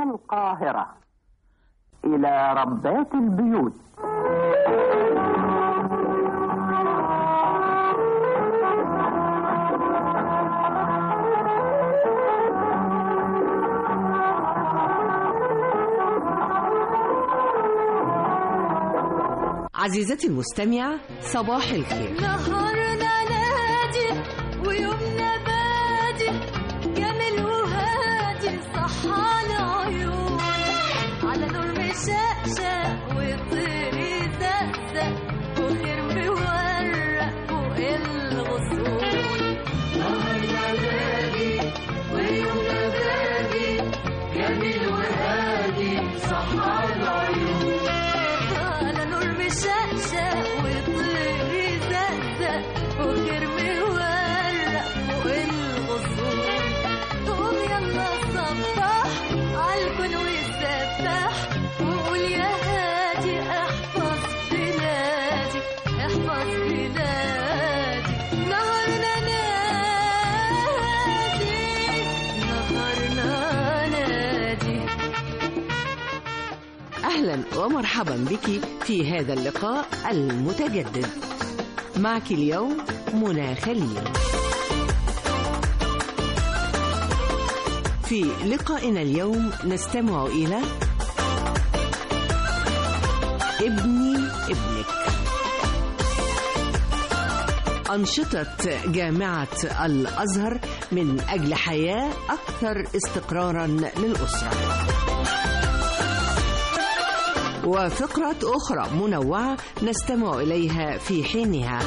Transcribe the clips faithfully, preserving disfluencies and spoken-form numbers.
القاهرة إلى ربات البيوت. عزيزتي المستمعة، صباح الخير. نهارنا نادي ويومنا بادي، جميل وهادي صحى العيون، على نور مشقشق وطير يزقزق وخير مورق فوق الغصون. نهارنا نادي ويومنا بادي، جميل وهادي صحى العيون، شقشق وطير يزقزق وخير مورق فوق الغصون. قوم يلا صبح عالكون وسبح وقول يا هادي احفظ بلادي احفظ بلادي. نهارنا نادي نهارنا نادي. أهلا ومرحبا بك في هذا اللقاء المتجدد. معك اليوم منى خليل. في لقائنا اليوم نستمع إلى ابني ابنك، أنشطة جامعة الأزهر من أجل حياة أكثر استقرارا للأسرة، وفقرة أخرى منوعة نستمع إليها في حينها.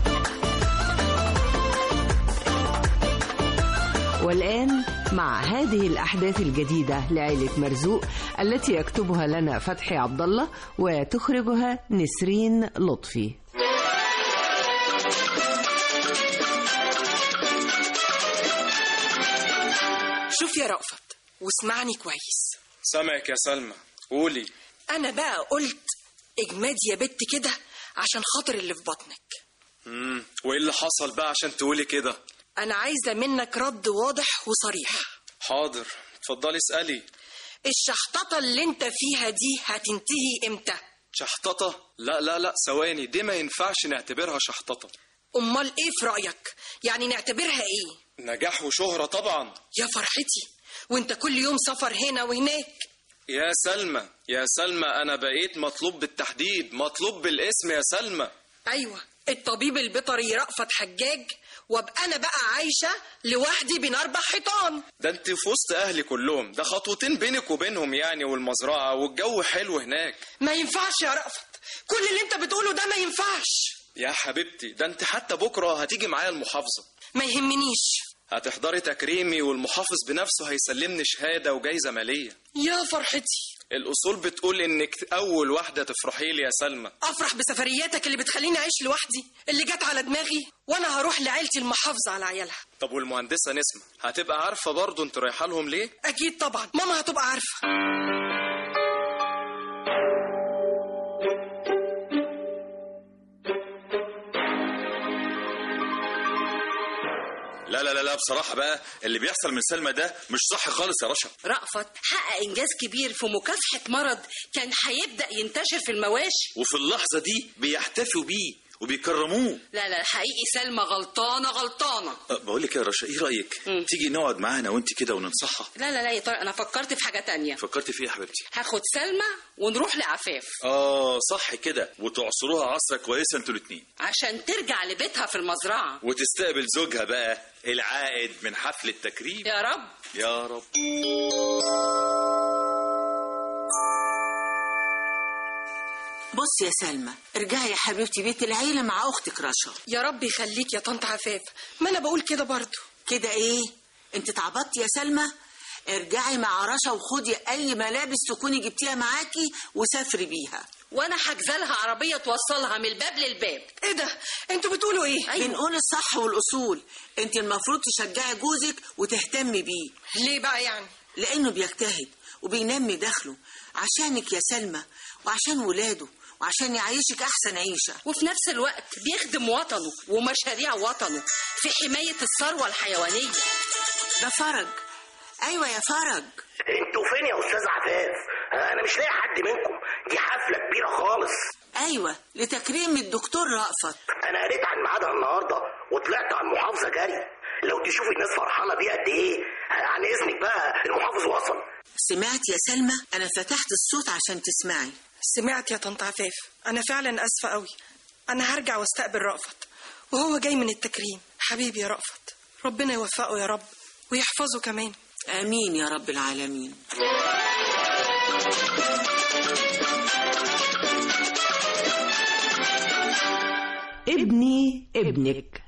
والآن مع هذه الأحداث الجديدة لعائلة مرزوق التي يكتبها لنا فتحي عبد الله وتخرجها نسرين لطفي. شوف يا رأفت واسمعني كويس. سامعك يا سلمى، قولي. أنا بقى قلت اجمادي يا بت كده عشان خاطر اللي في بطنك. امم وايه اللي حصل بقى عشان تقولي كده؟ أنا عايزة منك رد واضح وصريح. حاضر، اتفضلي اسألي. الشحططة اللي انت فيها دي هتنتهي امتى؟ شحططة؟ لا لا لا ثواني، دي ما ينفعش نعتبرها شحططة. أمال ايه في رأيك؟ يعني نعتبرها ايه؟ نجاح وشهرة طبعا. يا فرحتي، وانت كل يوم سفر هنا وهناك. يا سلمى يا سلمى، أنا بقيت مطلوب بالتحديد، مطلوب بالاسم يا سلمى. أيوة، الطبيب البيطري رأفت حجاج، وابقى أنا بقى عايشة لوحدي بين أربع حيطان. ده انت في وسط أهلي كلهم، ده خطوتين بينك وبينهم يعني، والمزرعة والجو حلو هناك. ما ينفعش يا رأفت، كل اللي انت بتقوله ده ما ينفعش يا حبيبتي. ده انت حتى بكرة هتيجي معايا المحافظة. ما يهمنيش. هتحضري تكريمي والمحافظ بنفسه هيسلمني شهادة وجايزة مالية. يا فرحتي، الأصول بتقول إنك أول واحدة تفرحي لي يا سلمى. أفرح بسفرياتك اللي بتخليني أعيش لوحدي، اللي جت على دماغي، وأنا هروح لعيلتي المحافظة على عيالها. طب والمهندسة نسمة هتبقى عارفة برضو أنت رايحة لهم ليه؟ أكيد طبعا، ماما هتبقى عارفة. لا لا لا لا بصراحة بقى اللي بيحصل من سلمى ده مش صح خالص يا رشا. رأفت حقق إنجاز كبير في مكافحة مرض كان هيبدأ ينتشر في المواشي، وفي اللحظة دي بيحتفوا بيه وبيكرموه. لا لا حقيقي سلمى غلطانة غلطانة. أه بقول لك يا رشا، ايه رأيك م. تيجي نقعد معانا وانت كده وننصحها؟ لا لا لا يا طارق، انا فكرت في حاجة تانية. فكرت في ايه يا حبيبتي؟ هاخد سلمى ونروح لعفاف. اه صح كده، وتعصروها عصرة كويسة انتوا الاتنين عشان ترجع لبيتها في المزرعة وتستقبل زوجها بقى العائد من حفل التكريم. يا رب يا رب. بص يا سلمى، ارجعي يا حبيبتي بيت العيلة مع أختك رشا. يا رب يخليك يا طنط عفاف، ما أنا بقول كده برضو. كده إيه؟ أنت اتعبطتي يا سلمى؟ ارجعي مع رشا وخدي أي ملابس تكوني جبتيها معاكي وسافري بيها. وانا حجزلها عربيه توصلها من الباب للباب. ايه ده؟ انتوا بتقولوا ايه؟ أيوة. بنقول الصح والاصول. انت المفروض تشجعي جوزك وتهتمي بيه. ليه بقى يعني؟ لانه بيجتهد وبينمي دخله عشانك يا سلمى وعشان ولاده وعشان يعيشك احسن عيشه، وفي نفس الوقت بيخدم وطنه ومشاريع وطنه في حمايه الثروه الحيوانيه. ده فرج. ايوه يا فرج. انتوا فين يا استاذ عفاف، انا مش لاقي حد منكم، دي حفله كبيره خالص. ايوه لتكريم الدكتور رأفت. انا قريت عن ميعادها النهارده وطلعت على المحافظه جري. لو تشوفي الناس فرحانه بيه قد ايه. عن اذنك بقى المحافظ وصل. سمعت يا سلمى؟ انا فتحت الصوت عشان تسمعي. سمعت يا طنط عفاف، انا فعلا اسفه قوي. انا هرجع واستقبل رأفت وهو جاي من التكريم. حبيبي يا رأفت، ربنا يوفقه يا رب ويحفظه كمان. امين يا رب العالمين. ابني ابنك.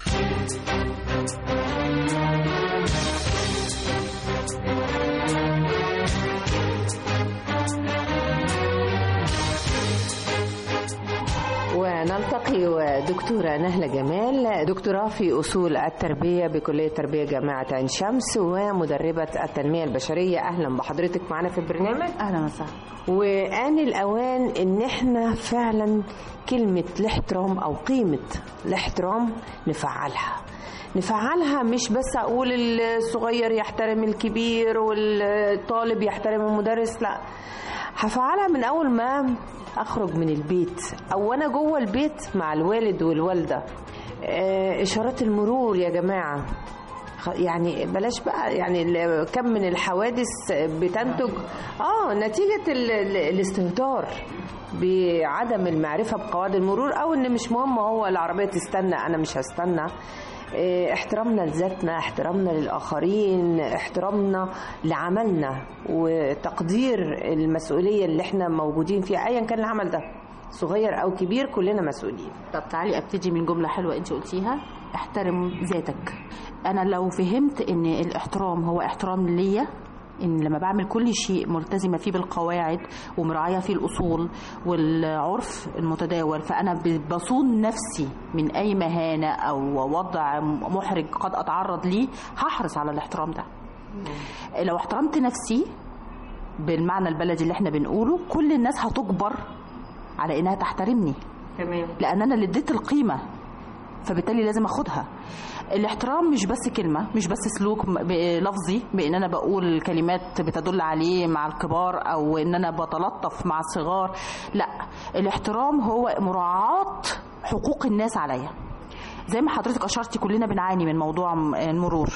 ونلتقي ودكتورة نهلة جمال، دكتوراه في أصول التربية بكلية تربية جامعة عين شمس ومدربة التنمية البشرية. أهلا بحضرتك معنا في البرنامج. أهلا وسهلا. وآن الأوان إن احنا فعلا كلمة الاحترام أو قيمة الاحترام نفعلها نفعلها مش بس أقول الصغير يحترم الكبير والطالب يحترم المدرس، لا، هفعلها من أول ما أخرج من البيت أو أنا جوه البيت مع الوالد والوالدة. إشارات المرور يا جماعة، يعني بلاش بقى، يعني كم من الحوادث بتنتج اه نتيجة الاستهتار بعدم المعرفة بقواعد المرور، او ان مش مهم هو العربية تستنى انا مش هستنى. احترامنا لذاتنا، احترامنا للآخرين، احترامنا لعملنا وتقدير المسؤولية اللي احنا موجودين فيها ايا كان العمل ده صغير او كبير، كلنا مسؤولين. طب تعالي ابتدي من جملة حلوة انت قلتيها، احترم ذاتك. انا لو فهمت ان الاحترام هو احترام ليا، ان لما بعمل كل شيء ملتزمه فيه بالقواعد ومراعيه فيه الاصول والعرف المتداول، فانا بصون نفسي من اي مهانه او وضع محرج قد اتعرض ليه، هحرص على الاحترام ده. لو احترمت نفسي بالمعنى البلدي اللي احنا بنقوله، كل الناس هتجبر على انها تحترمني. تمام. لان انا اللي اديت القيمه، فبالتالي لازم اخدها. الاحترام مش بس كلمة، مش بس سلوك لفظي بان انا بقول كلمات بتدل عليه مع الكبار او ان انا بتلطف مع الصغار، لا، الاحترام هو مراعاة حقوق الناس عليا. زي ما حضرتك اشرتي كلنا بنعاني من موضوع المرور.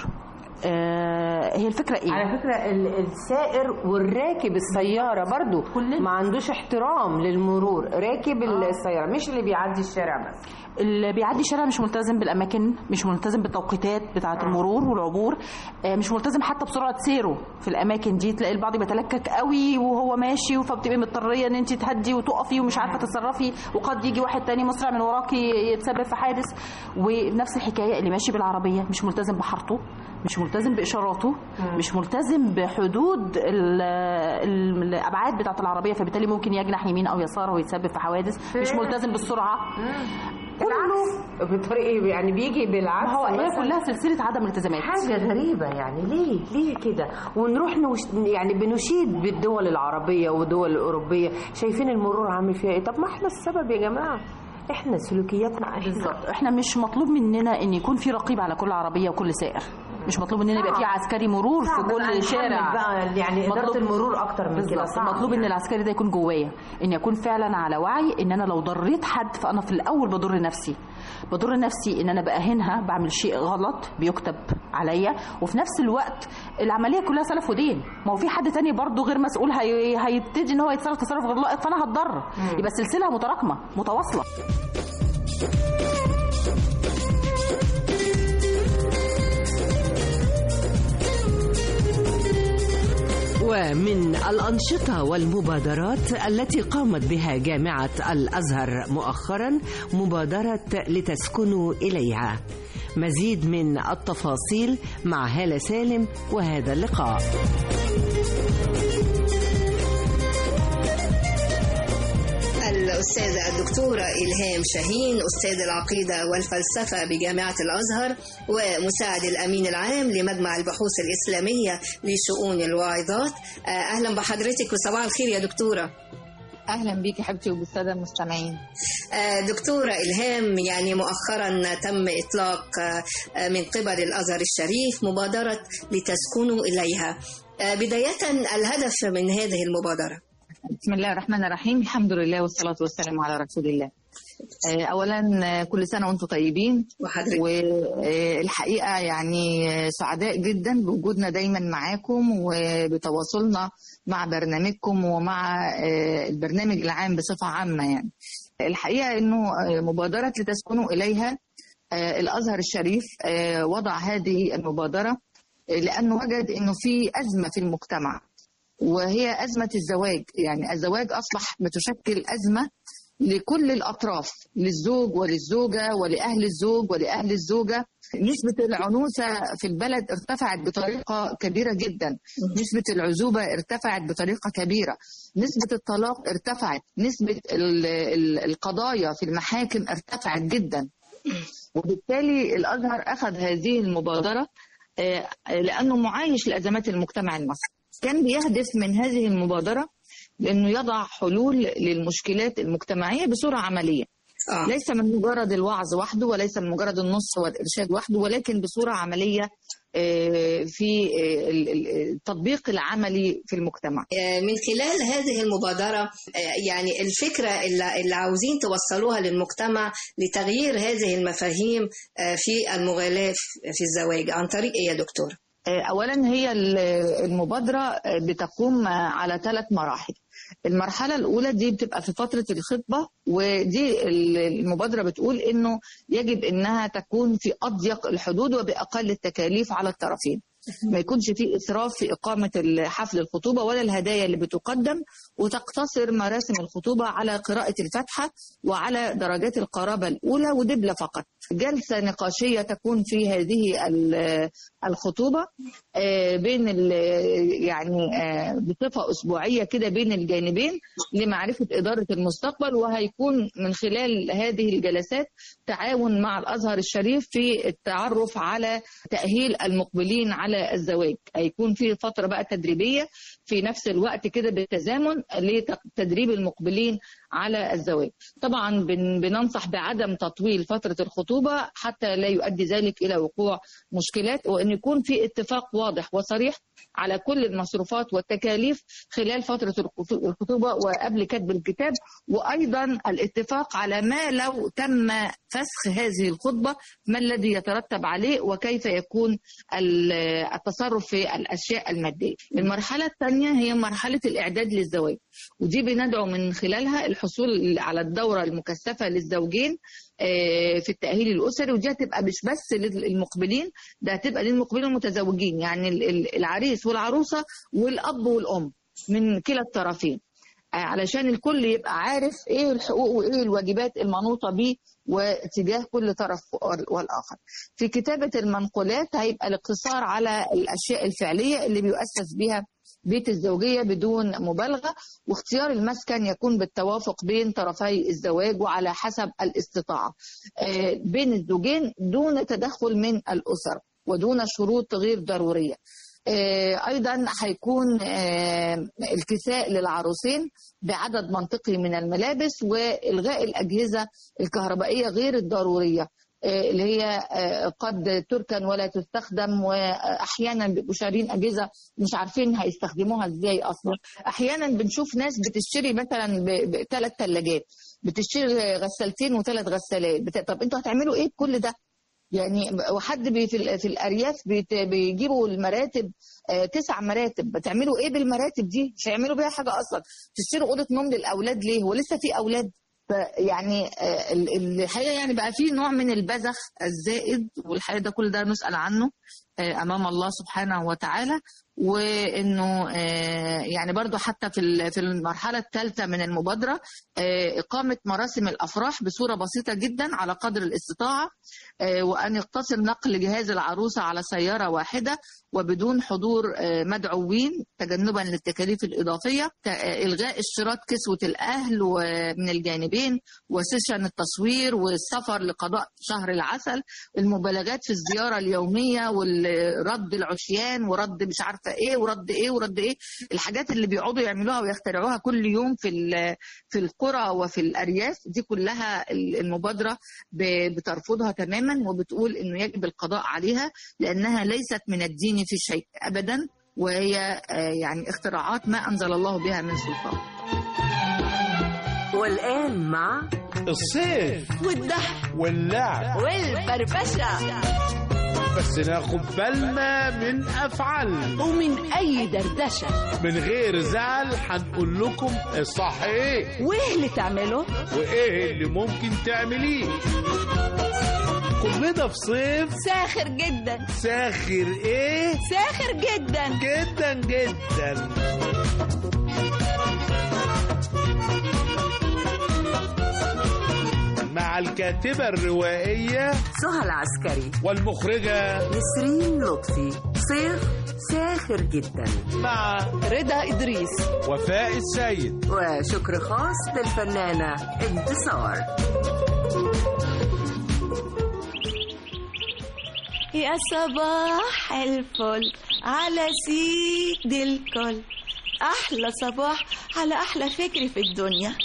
آه هي الفكرة ايه؟ على فكرة السائر والراكب السيارة برضو كلنا ما عندوش احترام للمرور. راكب آه. السيارة مش اللي بيعدي الشارع بس، اللي بيعدي الشارع مش ملتزم بالاماكن، مش ملتزم بالتوقيتات بتاعه المرور والعبور، مش ملتزم حتى بسرعه سيره في الاماكن دي. تلاقي البعض بيتلكك قوي وهو ماشي، فبتبقي مضطريه ان انت تهدي وتقفي ومش عارفه تتصرفي، وقد يجي واحد تاني مسرع من وراكي يتسبب في حادث. ونفس الحكايه اللي ماشي بالعربيه مش ملتزم بحارته، مش ملتزم باشاراته، مش ملتزم بحدود الابعاد بتاعه العربيه، فبالتالي ممكن يجنح يمين او يسار ويتسبب في حوادث. مش ملتزم بالسرعه، كله بطريقه يعني بيجي بالعكس. هو هي كلها سلسله عدم التزامات. حاجه غريبه يعني، ليه ليه كده؟ ونروح نوش يعني بنشيد بالدول العربيه والدول الاوروبيه، شايفين المرور عامل فيها ايه؟ طب ما احنا السبب يا جماعه، احنا سلوكياتنا بالظبط. احنا مش مطلوب مننا ان يكون في رقيب على كل عربيه وكل سائر، مش مطلوب مننا يبقى في عسكري مرور في كل شارع بقى، يعني اداره المرور اكتر من كده. مطلوب يعني ان العسكري ده يكون جوايا، ان يكون فعلا على وعي ان انا لو ضريت حد فانا في الاول بضر نفسي بضر نفسي ان انا باهنها، بعمل شيء غلط بيكتب عليا، وفي نفس الوقت العمليه كلها سلف ودين. ما هو في حد تاني برضه غير مسؤول هي... هيبتدي ان هو يتصرف تصرف غير لائق، فانا هتضر. يبقى السلسله متراكمه متواصله. ومن الأنشطة والمبادرات التي قامت بها جامعة الأزهر مؤخرا مبادرة لتسكنوا إليها. مزيد من التفاصيل مع هالة سالم وهذا اللقاء. الأستاذة الدكتورة إلهام شاهين، أستاذ العقيدة والفلسفة بجامعة الأزهر ومساعد الأمين العام لمجمع البحوث الإسلامية لشؤون الواعظات. أهلا بحضرتك وصباح الخير يا دكتورة. أهلا بيك يا حبيبتي وبالسادة المستمعين. دكتورة إلهام، يعني مؤخرا تم إطلاق من قبل الأزهر الشريف مبادرة لتسكنوا إليها. بداية الهدف من هذه المبادرة. بسم الله الرحمن الرحيم، الحمد لله والصلاة والسلام على رسول الله. أولا كل سنة وأنتم طيبين، والحقيقة يعني سعداء جدا بوجودنا دايما معاكم وبتواصلنا مع برنامجكم ومع البرنامج العام بصفة عامة. يعني الحقيقة أنه مبادرة لتسكنوا إليها، الأزهر الشريف وضع هذه المبادرة لأنه وجد أنه في أزمة في المجتمع، وهي أزمة الزواج. يعني الزواج أصبح بتشكل أزمة لكل الأطراف، للزوج وللزوجة ولأهل الزوج ولأهل الزوجة. نسبة العنوسة في البلد ارتفعت بطريقة كبيرة جدا، نسبة العزوبة ارتفعت بطريقة كبيرة، نسبة الطلاق ارتفعت، نسبة القضايا في المحاكم ارتفعت جدا. وبالتالي الأزهر أخذ هذه المبادرة لأنه معايش لأزمات المجتمع المصري. كان بيهدف من هذه المبادرة لأنه يضع حلول للمشكلات المجتمعية بصورة عملية، آه. ليس من مجرد الوعظ وحده، وليس من مجرد النص والإرشاد وحده، ولكن بصورة عملية في التطبيق العملي في المجتمع. من خلال هذه المبادرة يعني الفكرة اللي عاوزين توصلوها للمجتمع لتغيير هذه المفاهيم في المغالاة في الزواج عن طريق إيه يا دكتور؟ أولا هي المبادرة بتقوم على ثلاث مراحل. المرحلة الأولى دي بتبقى في فترة الخطبة، ودي المبادرة بتقول إنه يجب إنها تكون في أضيق الحدود وبأقل التكاليف على الطرفين. ما يكونش فيه إسراف في إقامة حفل الخطوبة ولا الهدايا اللي بتقدم، وتقتصر مراسم الخطوبة على قراءة الفاتحة وعلى درجات القرابة الأولى ودبلة فقط. جلسة نقاشية تكون في هذه الخطوبة بين يعني بصفة أسبوعية كده بين الجانبين لمعرفة إدارة المستقبل، وهيكون من خلال هذه الجلسات تعاون مع الأزهر الشريف في التعرف على تأهيل المقبلين على الزواج. هيكون في فترة بقى تدريبية في نفس الوقت كده بالتزامن لتدريب المقبلين على الزواج. طبعا بننصح بعدم تطويل فترة الخطوبة حتى لا يؤدي ذلك إلى وقوع مشكلات، وأن يكون في اتفاق واضح وصريح على كل المصروفات والتكاليف خلال فترة الخطوبة وقبل كتب الكتاب، وأيضا الاتفاق على ما لو تم فسخ هذه الخطبة ما الذي يترتب عليه وكيف يكون التصرف في الأشياء المادية. المرحلة الثانية هي مرحلة الإعداد للزواج، ودي بندعو من خلالها الحصول على الدورة المكثفة للزوجين في التأهيل الأسري، ودي هتبقى مش بس للمقبلين، ده هتبقى للمقبلين المتزوجين، يعني العريس والعروسة والأب والأم من كلا الطرفين، علشان الكل يبقى عارف ايه الحقوق وايه الواجبات المنوطة به واتجاه كل طرف والآخر. في كتابة المنقولات هيبقى الاقتصار على الأشياء الفعلية اللي بيؤسس بها بيت الزوجية بدون مبالغة، واختيار المسكن يكون بالتوافق بين طرفي الزواج وعلى حسب الاستطاعة بين الزوجين دون تدخل من الأسر ودون شروط غير ضرورية. أيضا هيكون الكساء للعروسين بعدد منطقي من الملابس، وإلغاء الأجهزة الكهربائية غير الضرورية اللي هي قد تركن ولا تستخدم، واحيانا بيبقوا شارين اجهزه مش عارفين هيستخدموها ازاي اصلا. احيانا بنشوف ناس بتشتري مثلا بثلاث ثلاجات، بتشتري غسالتين وثلاث غسالات. بت... طب انتوا هتعملوا ايه بكل ده؟ يعني وحد بي في, في الارياف بيجيبوا المراتب تسع مراتب، بتعملوا ايه بالمراتب دي؟ مش هيعملوا بيها حاجه اصلا. تشتروا اوضه نوم للاولاد ليه؟ ولسه في اولاد. يعني الحقيقه يعني بقى في نوع من البذخ الزائد، والحقيقه ده كل ده نسأل عنه امام الله سبحانه وتعالى. وانه يعني برضو حتى في في المرحله الثالثه من المبادره اقامه مراسم الافراح بصوره بسيطه جدا على قدر الاستطاعه، وان يقتصر نقل جهاز العروسه على سياره واحده وبدون حضور مدعوين تجنبا للتكاليف الاضافيه. الغاء اشتراط كسوه الاهل ومن الجانبين، وسيشن التصوير والسفر لقضاء شهر العسل، المبالغات في الزياره اليوميه والرد العشيان ورد مش عارفه ايه ورد ايه ورد ايه، الحاجات اللي بيقعدوا يعملوها ويخترعوها كل يوم في في القرى وفي الارياف، دي كلها المبادره بترفضها تماما، وبتقول انه يجب القضاء عليها لانها ليست من الدين في شيء ابدا، وهي يعني اختراعات ما أنزل الله بها من سلطان. والآن مع الصيف والضحك واللعب والفرفشة، بس ناخد بالنا من أفعالنا ومن أي دردشة من غير زعل. هنقول لكم الصح إيه وإيه اللي تعمله وإيه اللي ممكن تعمليه. كلنا في صيف ساخر جدا. ساخر إيه؟ ساخر جدا جدا جدا. مع الكاتبة الروائية سهى العسكري والمخرجة نسرين لطفي. صيف ساخر جدا مع رضا إدريس وفاء السيد وشكر خاص للفنانة انتصار. يا صباح الفل على سيد الكل، أحلى صباح على أحلى فكرة في الدنيا.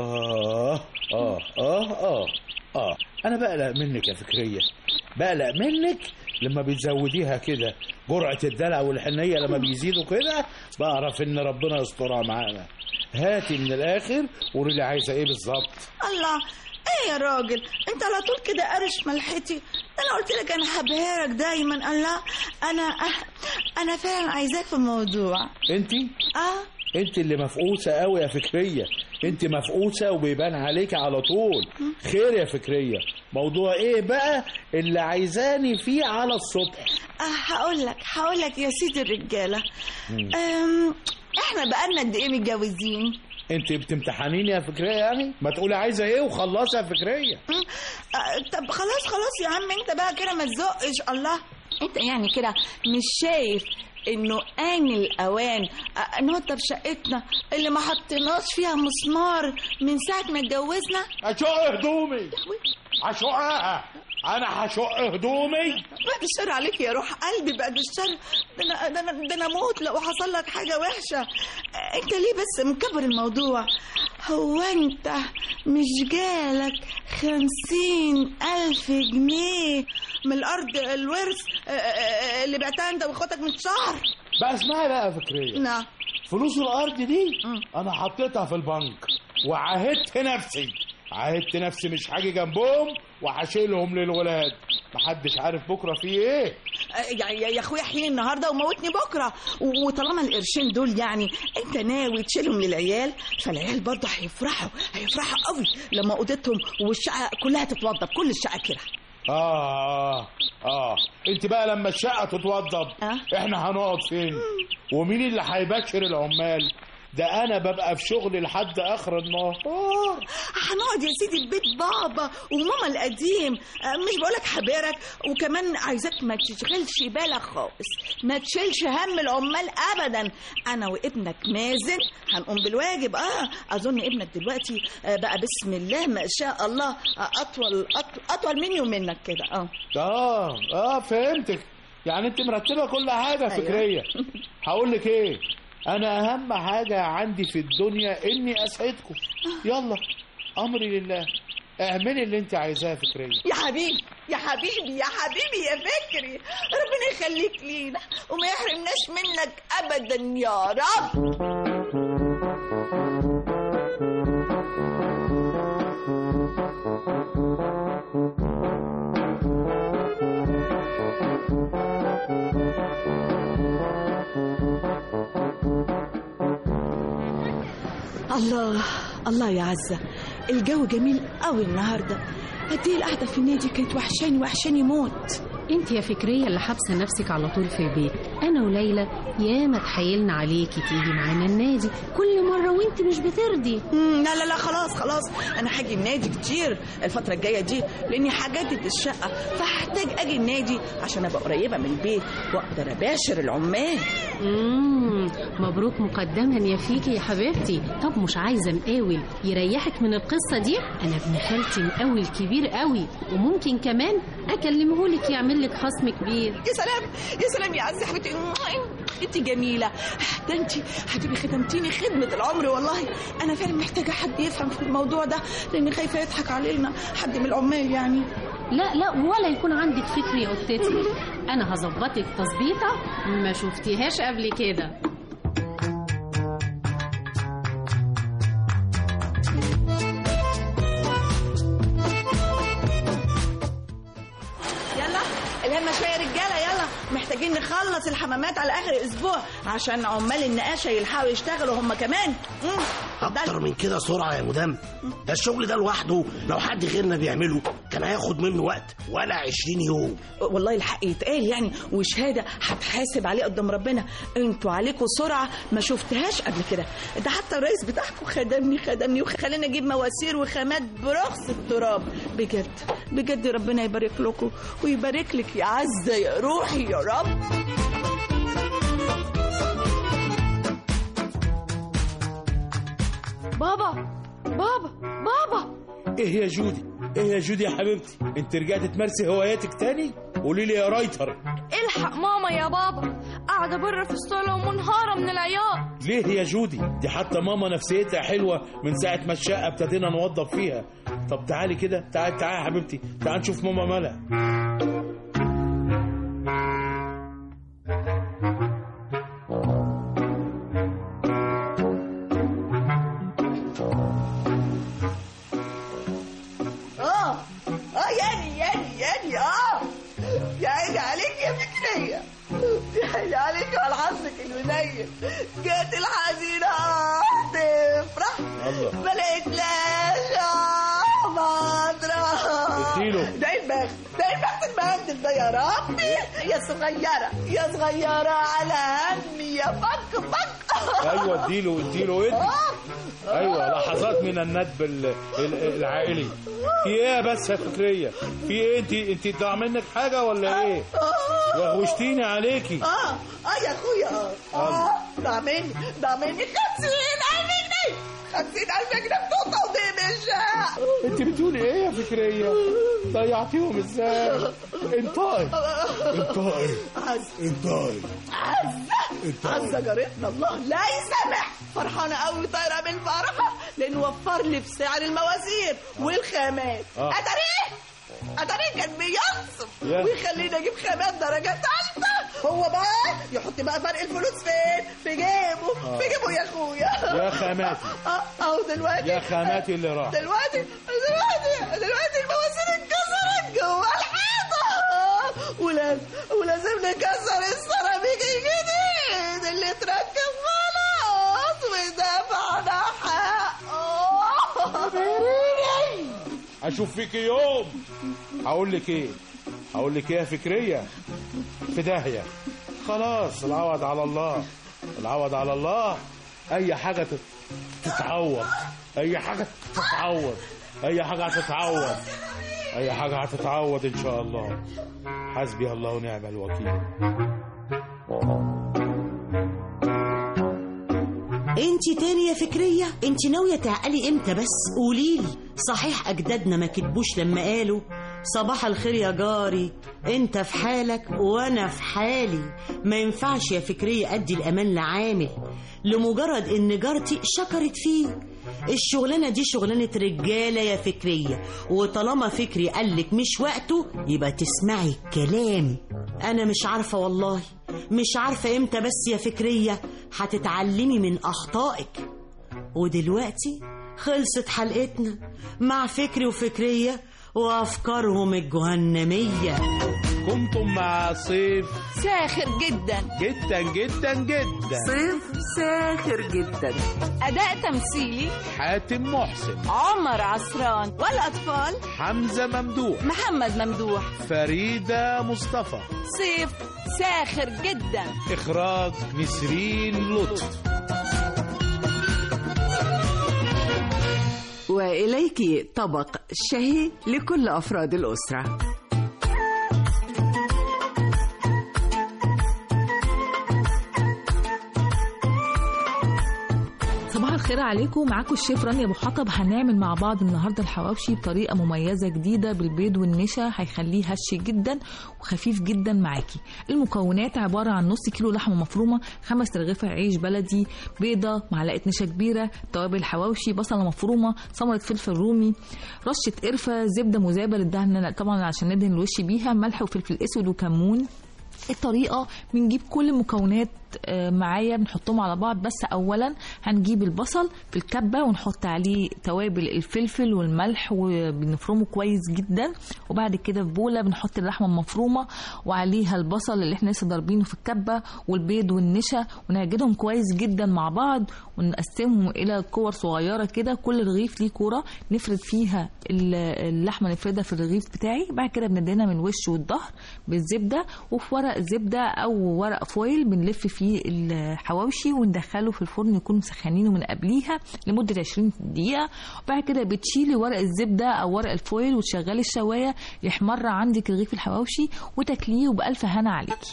آه آه آه آه آه أنا بقلق منك يا فكرية، بقلق منك لما بتزوديها كده. جرعة الدلع والحنية لما بيزيدوا كده بعرف إن ربنا يسترها معانا. هاتي من الآخر وقولي لي عايزة إيه بالظبط. الله، ايه يا راجل انت على طول كده قرش ملحتي. انا قلت لك انا هبهرك دايما. الله، انا انا فعلا عايزاك في الموضوع. انت اه انت اللي مفقوسه قوي يا فكريه، انت مفقوسه وبيبان عليك على طول. خير يا فكريه، موضوع ايه بقى اللي عايزاني فيه على الصبح؟ اه هقول لك هقول لك يا سيدي الرجاله. أم... احنا بقالنا قد ايه متجوزين؟ انت بتمتحنيني يا فكريه يعني؟ ما تقولي عايزه ايه وخلصي يا فكريه. أه طب خلاص خلاص يا عم، انت بقى كده ما تزقش. الله، انت يعني كده مش شايف انه آن الاوان نوضب شقتنا اللي ما حطيناش فيها مسمار من ساعه ما اتجوزنا؟ اشق هدومي، هشقها انا، هشق هدومي. بعد الشر عليك يا روح قلبي، بعد الشر. ده انا ده انا ده انا موت لو حصل لك حاجه وحشه. انت ليه بس مكبر الموضوع؟ هو انت مش جالك خمسين الف جنيه من الارض الورث اللي بعتها انت واخواتك من شهر؟ بقى اسمعي بقى يا فكريه، نعم. فلوس الارض دي انا حطيتها في البنك وعاهدت نفسي عاهدت نفسي مش هاجي جنبهم وهشيلهم للولاد. محدش عارف بكره في ايه. يا اخويا احييني النهارده وموتني بكره. وطالما القرشين دول يعني انت ناوي تشيلهم للعيال، فالعيال برضه هيفرحوا هيفرحوا قوي لما اوضتهم والشقه كلها تتوضب، كل الشقه كده. آه آه أنت بقى لما الشقة تتوضب أه؟ إحنا هنقعد فين؟ ومين اللي هيبشر العمال؟ ده أنا ببقى في شغل لحد آخر النهار. هنقعد يا سيدي في بيت بابا وماما القديم. مش بقولك حبارك، وكمان عايزاك ما تشغلش بالك خالص، ما تشيلش هم العمال أبدا. أنا وابنك مازن هنقوم بالواجب. آه أظن ابنك دلوقتي بقى بسم الله ما شاء الله أطول أطول, أطول مني ومنك كده. آه آه آه فهمتك، يعني أنت مرتبة كل حاجة فكرية. هقول لك إيه، أنا أهم حاجة عندي في الدنيا إني أسعدكم. يلا أمري لله، اعملي اللي أنت عايزاه فكرية. يا حبيبي يا حبيبي يا حبيبي يا فكري، ربنا يخليك لينا وما يحرمناش منك أبدا يا رب. الله الله يا عزة، الجو جميل قوي النهارده. قد ايه القعده في النادي كانت وحشاني وحشاني موت. انت يا فكريه اللي حابسه نفسك على طول في البيت. انا وليلى ياما اتحايلنا عليكي تيجي معانا النادي كل مره وانت مش بترضي. لا لا لا خلاص خلاص، انا هاجي النادي كتير الفتره الجايه دي لاني هجدد الشقه، فهحتاج اجي النادي عشان ابقى قريبه من البيت واقدر اباشر العمال. امم مبروك مقدما يا فيكي يا حبيبتي. طب مش عايزه مقاول يريحك من القصه دي؟ انا ابن خالتي مقاول كبير قوي، وممكن كمان اكلمه لك يعمل لك خصم كبير. يا سلام يا سلام يا عزة حبيبتي، انت جميله. ده انت هتبقي خدمتيني خدمه العمر والله. انا فعلا محتاجه حد يفهم في الموضوع ده لاني خايفه يضحك علينا حد من العمال يعني. لا لا ولا يكون عندك فكر يا قطتي. انا هظبطك تظبيطه ما شفتيهاش قبل كده. يلا الهمة شوية يا رجالة، يلا محتاجين نخلص الحمامات على آخر الأسبوع عشان عمال النقاشة يلحقوا يشتغلوا هم كمان. مم. اكتر من كده سرعه يا مدام، ده الشغل ده لوحده لو حد غيرنا بيعمله كان هياخد منه وقت ولا عشرين يوم. والله الحق يتقال يعني، وشهاده هتحاسب عليه قدام ربنا. انتوا عليكم سرعه ما شفتهاش قبل كده. ده حتى الرئيس بتاعكم خدمني خدمني وخلاني اجيب مواسير وخامات برخص التراب. بجد بجد ربنا يبارك لكم ويبارك لك يا عزه يا روحي يا رب. بابا بابا بابا ايه يا جودي، ايه يا جودي يا حبيبتي، انت رجعت تمارسي هواياتك تاني؟ قولي لي يا رايتر. الحق ماما يا بابا، قاعده بره في الصاله ومنهاره من العياط. ليه يا جودي؟ دي حتى ماما نفسيتها حلوه من ساعه ما الشقه ابتدينا نوضب فيها. طب تعالي كده، تعالي تعالي يا حبيبتي، تعالي نشوف ماما مالها. جت الحزينة تفرح بلقيت لها مطرح. اديله ده البخت ده البخت المهندل ده يا ربي. يا صغيرة يا صغيرة على همي يا فك فك. ايوه اديله اديله ادي. ايوه لحظات من الندب العائلي. في ايه بس يا فكرية؟ في ايه؟ انت انت ضاع منك حاجة ولا ايه؟ وغوشتيني عليكي. اه اه يا اخويا اه اه ضاع مني ضاع مني خمسين ألف جنيه خمسين ألف جنيه بتوطة ودي مش. انت بتقولي ايه يا فكرية؟ ضيعتيهم ازاي؟ انطقي انطقي انطقي. عزة عزة جارتنا الله لا يسامح، فرحانة قوي طايرة بالفرحة لأنه وفر لي في سعر المواسير والخامات. آه. أتاريه أتاريه كان بينصب ويخليني أجيب خامات درجة ثالثة. هو بقى يحط بقى فرق الفلوس فين؟ في جيبه. آه. في جيبه يا أخويا. يا خاماتي اه أهو دلوقتي يا خاماتي اللي راح. دلوقتي دلوقتي دلوقتي المواسير اتكسرت جوه الحيطة، ولازم ولازم نكسر السيراميك الجديد اللي اتركب خلاص ودفعنا حقه. اشوف فيك يوم. هقول لك ايه هقول لك ايه يا فكرية؟ في داهية خلاص. العوض على الله، العوض على الله. اي حاجة تتعوض، اي حاجة تتعوض، اي حاجة هتتعوض، اي حاجة هتتعوض ان شاء الله. حسبي الله ونعم الوكيل. انت تاني يا فكرية؟ انت ناوية تعقلي امتى بس؟ قوليلي. صحيح اجدادنا ما كتبوش لما قالوا صباح الخير يا جاري، انت في حالك وانا في حالي. ما ينفعش يا فكرية ادي الامان لعامل لمجرد ان جارتي شكرت فيه. الشغلانة دي شغلانة رجالة يا فكرية، وطالما فكري قالك مش وقته يبقى تسمعي الكلام. انا مش عارفة والله، مش عارفة امتى بس يا فكرية هتتعلمي من اخطائك. ودلوقتي خلصت حلقتنا مع فكري وفكرية وافكارهم الجهنمية. كنتم مع صيف ساخر جدا جدا جدا جدا. صيف ساخر جدا. أداء تمثيلي حاتم محسن، عمر عصران، والأطفال حمزة ممدوح، محمد ممدوح، فريدة مصطفى. صيف ساخر جدا. إخراج نسرين لطف. وإليك طبق شهي لكل أفراد الأسرة. صباح الخير عليكم. معاكم الشيف رانيا ابو حطب. هنعمل مع بعض النهارده الحواوشي بطريقه مميزه جديده بالبيض والنشا، هيخليه هش جدا وخفيف جدا معاكي. المكونات عباره عن نص كيلو لحمه مفرومه، خمس رغيف عيش بلدي، بيضه، معلقه نشا كبيره، توابل حواوشي، بصله مفرومه، ثمره فلفل رومي، رشه قرفه، زبده مذابه للدهن طبعا عشان ندهن الوش بيها، ملح وفلفل اسود وكمون. الطريقه بنجيب كل المكونات معايا بنحطهم على بعض. بس اولا هنجيب البصل في الكبه ونحط عليه توابل الفلفل والملح وبنفرمه كويس جدا، وبعد كده في بوله بنحط اللحمه المفرومه وعليها البصل اللي احنا لسه ضاربينه في الكبه والبيض والنشا، ونعجنهم كويس جدا مع بعض ونقسمهم الى كور صغيره كده، كل رغيف ليه كوره نفرد فيها اللحمه، نفردها في الرغيف بتاعي. بعد كده بندهنها من الوش والظهر بالزبده، وفي ورق زبده او ورق فويل بنلف فيه الحواوشي وندخله في الفرن يكون مسخنينه من قبليها لمده عشرين دقيقه. وبعد كده بتشيلي ورق الزبده او ورق الفويل وتشغلي الشوايه يحمر عندك رغيف الحواوشي وتاكليه وبألف هنا عليكي.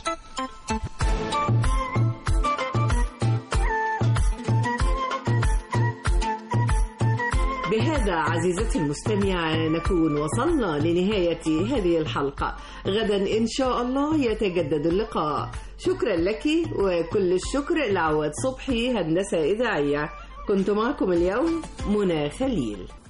بهذا عزيزتي المستمع نكون وصلنا لنهاية هذه الحلقة. غدا إن شاء الله يتجدد اللقاء. شكرا لك وكل الشكر لعواد صبحي هندسة إذاعية. كنت معكم اليوم منى خليل.